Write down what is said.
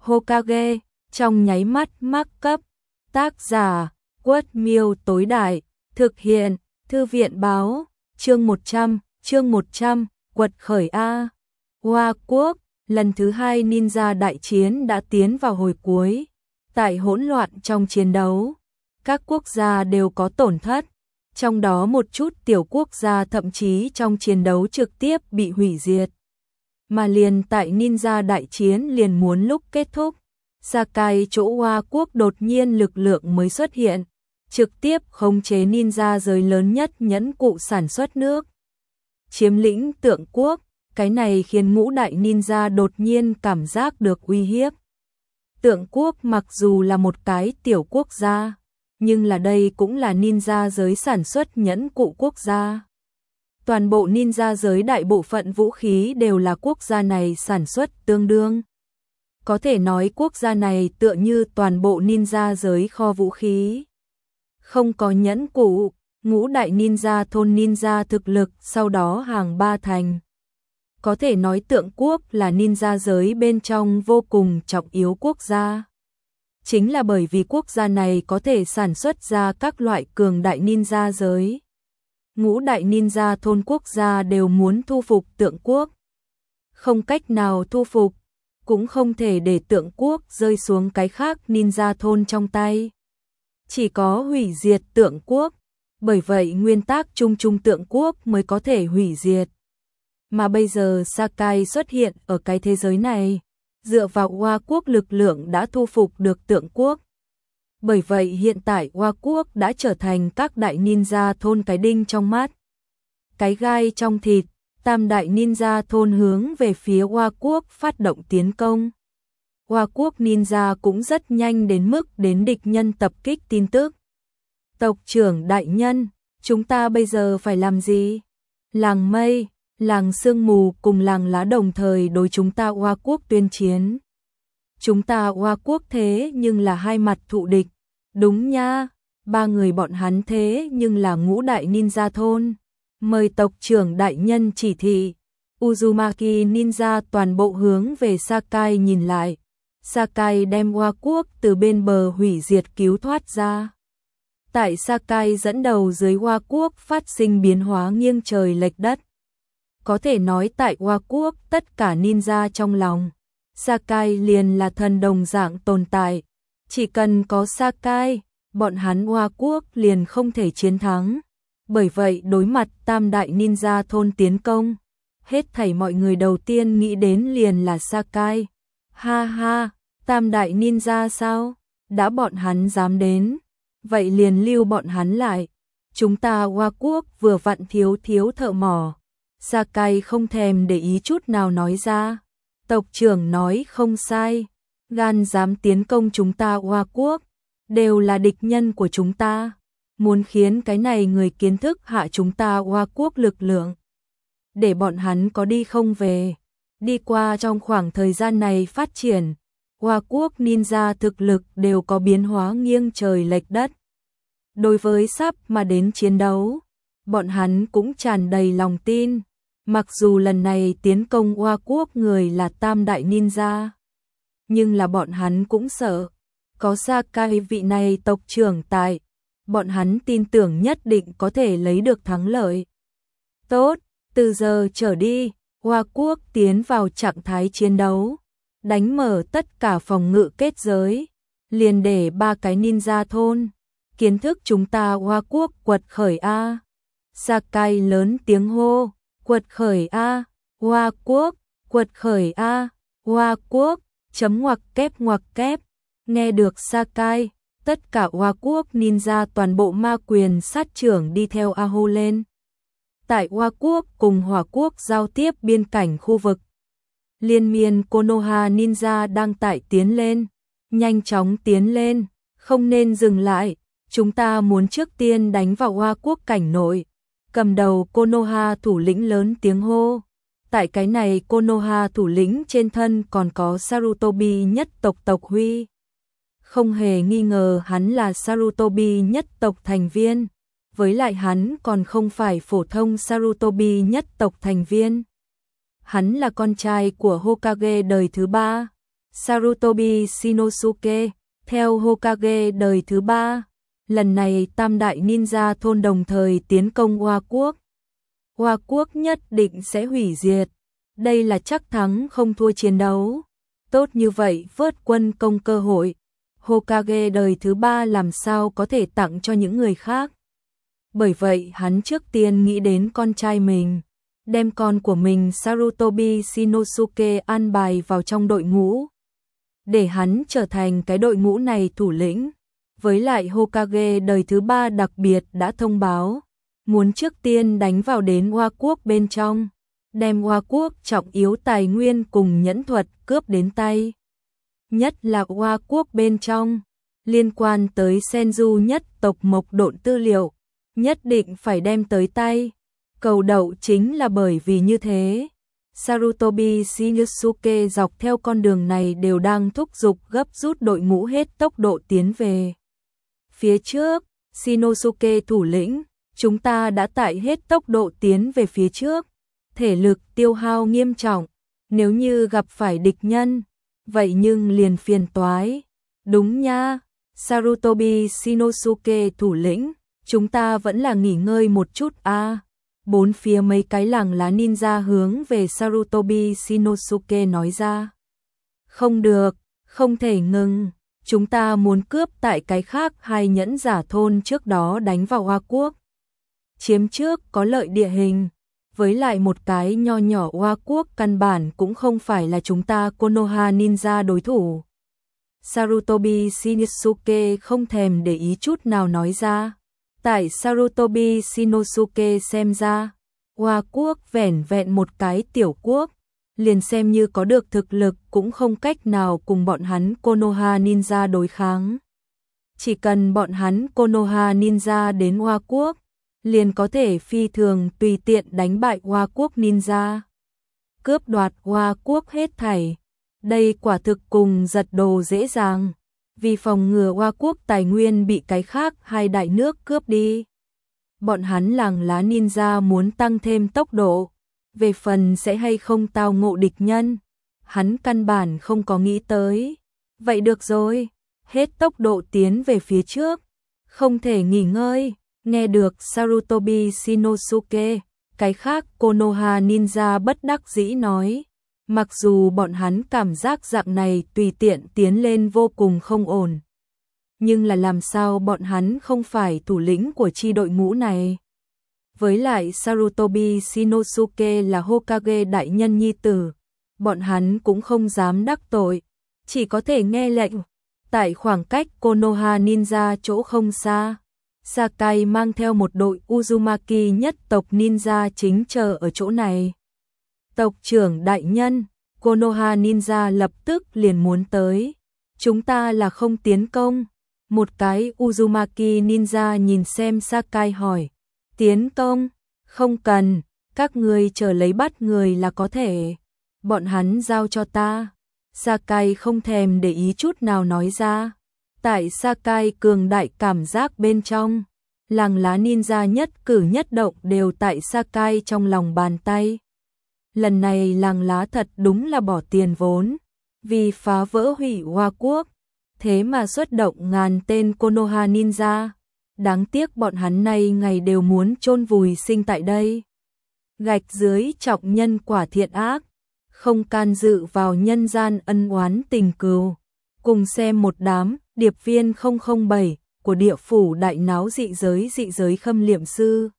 Hokage, trong nháy mắt mắc cấp. Tác giả, Quất Miêu tối đại, thực hiện, Thư viện báo, chương 100, quật khởi A. Hoa Quốc, lần thứ 2 ninja đại chiến đã tiến vào hồi cuối. Tại hỗn loạn trong chiến đấu, các quốc gia đều có tổn thất, trong đó một chút tiểu quốc gia thậm chí trong chiến đấu trực tiếp bị hủy diệt. Mà liền tại ninja đại chiến liền muốn lúc kết thúc, Sakai chỗ Hoa Quốc đột nhiên lực lượng mới xuất hiện, trực tiếp khống chế ninja giới lớn nhất nhẫn cụ sản xuất nước. Chiếm lĩnh Tượng Quốc, cái này khiến ngũ đại ninja đột nhiên cảm giác được uy hiếp. Tượng Quốc mặc dù là một cái tiểu quốc gia, nhưng là đây cũng là ninja giới sản xuất nhẫn cụ quốc gia. Toàn bộ ninja giới đại bộ phận vũ khí đều là quốc gia này sản xuất tương đương. Có thể nói quốc gia này tựa như toàn bộ ninja giới kho vũ khí. Không có nhẫn cụ, ngũ đại ninja thôn ninja thực lực sau đó hàng ba thành. Có thể nói Tượng Quốc là ninja giới bên trong vô cùng trọng yếu quốc gia. Chính là bởi vì quốc gia này có thể sản xuất ra các loại cường đại ninja giới. Ngũ đại ninja thôn quốc gia đều muốn thu phục Tượng Quốc. Không cách nào thu phục, cũng không thể để Tượng Quốc rơi xuống cái khác ninja thôn trong tay. Chỉ có hủy diệt Tượng Quốc, bởi vậy nguyên tắc chung Tượng Quốc mới có thể hủy diệt. Mà bây giờ Sakai xuất hiện ở cái thế giới này, dựa vào Hoa Quốc lực lượng đã thu phục được Tượng Quốc. Bởi vậy hiện tại Hoa Quốc đã trở thành các đại ninja thôn cái đinh trong mắt, cái gai trong thịt. Tam đại ninja thôn hướng về phía Hoa Quốc phát động tiến công. Hoa Quốc ninja cũng rất nhanh đến mức đến địch nhân tập kích tin tức. Tộc trưởng đại nhân, chúng ta bây giờ phải làm gì? Làng mây, làng sương mù cùng làng lá đồng thời đối chúng ta Hoa Quốc tuyên chiến. Chúng ta Hoa Quốc thế nhưng là hai mặt thù địch. Đúng nha, ba người bọn hắn thế nhưng là ngũ đại ninja thôn. Mời tộc trưởng đại nhân chỉ thị. Uzumaki ninja toàn bộ hướng về Sakai nhìn lại. Sakai đem Hoa Quốc từ bên bờ hủy diệt cứu thoát ra. Tại Sakai dẫn đầu dưới Hoa Quốc phát sinh biến hóa nghiêng trời lệch đất. Có thể nói tại Hoa Quốc tất cả ninja trong lòng, Sakai liền là thần đồng dạng tồn tại. Chỉ cần có Sakai, bọn hắn Hoa Quốc liền không thể chiến thắng. Bởi vậy đối mặt tam đại ninja thôn tiến công, hết thảy mọi người đầu tiên nghĩ đến liền là Sakai. Ha ha, tam đại ninja sao? Đã bọn hắn dám đến, vậy liền lưu bọn hắn lại. Chúng ta Hoa Quốc vừa vặn thiếu thợ mỏ. Sakai không thèm để ý chút nào nói ra. Tộc trưởng nói không sai, gan dám tiến công chúng ta Hoa Quốc, đều là địch nhân của chúng ta. Muốn khiến cái này người kiến thức hạ chúng ta Hoa Quốc lực lượng, để bọn hắn có đi không về. Đi qua trong khoảng thời gian này phát triển, Hoa Quốc ninja thực lực đều có biến hóa nghiêng trời lệch đất. Đối với sắp mà đến chiến đấu, bọn hắn cũng tràn đầy lòng tin. Mặc dù lần này tiến công Hoa Quốc người là tam đại ninja, nhưng là bọn hắn cũng sợ. Có Sakai vị này tộc trưởng tại, bọn hắn tin tưởng nhất định có thể lấy được thắng lợi. Tốt, từ giờ trở đi, Hoa Quốc tiến vào trạng thái chiến đấu, đánh mở tất cả phòng ngự kết giới, liền để ba cái ninja thôn, kiến thức chúng ta Hoa Quốc quật khởi A. Sakai lớn tiếng hô, quật khởi A, Hoa Quốc, quật khởi A, Hoa Quốc, chấm ngoặc kép. Nghe được Sakai, tất cả Hoa Quốc ninja toàn bộ ma quyền sát trưởng đi theo A hô lên. Tại Hoa Quốc cùng Hỏa Quốc giao tiếp biên cảnh khu vực, liên miên Konoha ninja đang tại tiến lên, nhanh chóng tiến lên, không nên dừng lại, chúng ta muốn trước tiên đánh vào Hoa Quốc cảnh nội. Cầm đầu Konoha thủ lĩnh lớn tiếng hô. Tại cái này Konoha thủ lĩnh trên thân còn có Sarutobi nhất tộc Huy. Không hề nghi ngờ hắn là Sarutobi nhất tộc thành viên, với lại hắn còn không phải phổ thông Sarutobi nhất tộc thành viên. Hắn là con trai của Hokage đời thứ 3, Sarutobi Shinosuke, theo Hokage đời thứ 3. Lần này tam đại ninja thôn đồng thời tiến công Hoa Quốc. Hoa Quốc nhất định sẽ hủy diệt. Đây là chắc thắng không thua chiến đấu. Tốt như vậy vớt quân công cơ hội. Hokage đời thứ 3 làm sao có thể tặng cho những người khác. Bởi vậy hắn trước tiên nghĩ đến con trai mình. Đem con của mình Sarutobi Shinosuke an bài vào trong đội ngũ. Để hắn trở thành cái đội ngũ này thủ lĩnh. Với lại Hokage đời thứ 3 đặc biệt đã thông báo. Muốn trước tiên đánh vào đến Hoa Quốc bên trong. Đem Hoa Quốc trọng yếu tài nguyên cùng nhẫn thuật cướp đến tay. Nhất là Hoa Quốc bên trong. Liên quan tới Senju nhất tộc Mộc Độn tư liệu. Nhất định phải đem tới tay. Cầu đậu chính là bởi vì như thế. Sarutobi Shinosuke dọc theo con đường này đều đang thúc giục gấp rút đội ngũ hết tốc độ tiến về. Phía trước, Shinosuke thủ lĩnh, chúng ta đã tải hết tốc độ tiến về phía trước. Thể lực tiêu hao nghiêm trọng, nếu như gặp phải địch nhân, vậy nhưng liền phiền toái. Đúng nha, Sarutobi Shinosuke thủ lĩnh, chúng ta vẫn là nghỉ ngơi một chút a. Bốn phía mấy cái làng lá ninja hướng về Sarutobi Shinosuke nói ra. Không được, không thể ngừng, chúng ta muốn cướp tại cái khác hai nhẫn giả thôn trước đó đánh vào Hoa Quốc. Chiếm trước có lợi địa hình, với lại một cái nho nhỏ Hoa Quốc căn bản cũng không phải là chúng ta Konoha ninja đối thủ. Sarutobi Shinosuke không thèm để ý chút nào nói ra. Tại Sarutobi Shinosuke xem ra, Hoa Quốc vẻn vẹn một cái tiểu quốc, liền xem như có được thực lực cũng không cách nào cùng bọn hắn Konoha ninja đối kháng. Chỉ cần bọn hắn Konoha ninja đến Hoa Quốc, liền có thể phi thường tùy tiện đánh bại Hoa Quốc ninja. Cướp đoạt Hoa Quốc hết thảy. Đây quả thực cùng giật đồ dễ dàng. Vì phòng ngừa Hoa Quốc tài nguyên bị cái khác hai đại nước cướp đi. Bọn hắn làng lá ninja muốn tăng thêm tốc độ. Về phần sẽ hay không tao ngộ địch nhân, hắn căn bản không có nghĩ tới. Vậy được rồi, hết tốc độ tiến về phía trước. Không thể nghỉ ngơi. Nghe được Sarutobi Shinosuke, cái khác Konoha ninja bất đắc dĩ nói. Mặc dù bọn hắn cảm giác dạng này tùy tiện tiến lên vô cùng không ổn. Nhưng là làm sao bọn hắn không phải thủ lĩnh của chi đội ngũ này. Với lại Sarutobi Shinosuke là Hokage đại nhân nhi tử. Bọn hắn cũng không dám đắc tội. Chỉ có thể nghe lệnh. Tại khoảng cách Konoha ninja chỗ không xa. Sakai mang theo một đội Uzumaki nhất tộc ninja chính chờ ở chỗ này. Tộc trưởng đại nhân, Konoha ninja lập tức liền muốn tới. Chúng ta là không tiến công. Một cái Uzumaki ninja nhìn xem Sakai hỏi. Tiến công? Không cần, các ngươi chờ lấy bắt người là có thể. Bọn hắn giao cho ta. Sakai không thèm để ý chút nào nói ra. Tại Sakai cường đại cảm giác bên trong, làng lá ninja nhất cử nhất động đều tại Sakai trong lòng bàn tay. Lần này làng lá thật đúng là bỏ tiền vốn, vì phá vỡ hủy Hoa Quốc, thế mà xuất động ngàn tên Konoha ninja. Đáng tiếc bọn hắn nay ngày đều muốn chôn vùi sinh tại đây. Gạch dưới trọng nhân quả thiện ác, không can dự vào nhân gian ân oán tình cừu. Cùng xem một đám điệp viên 007 của địa phủ đại náo dị giới khâm liệm sư.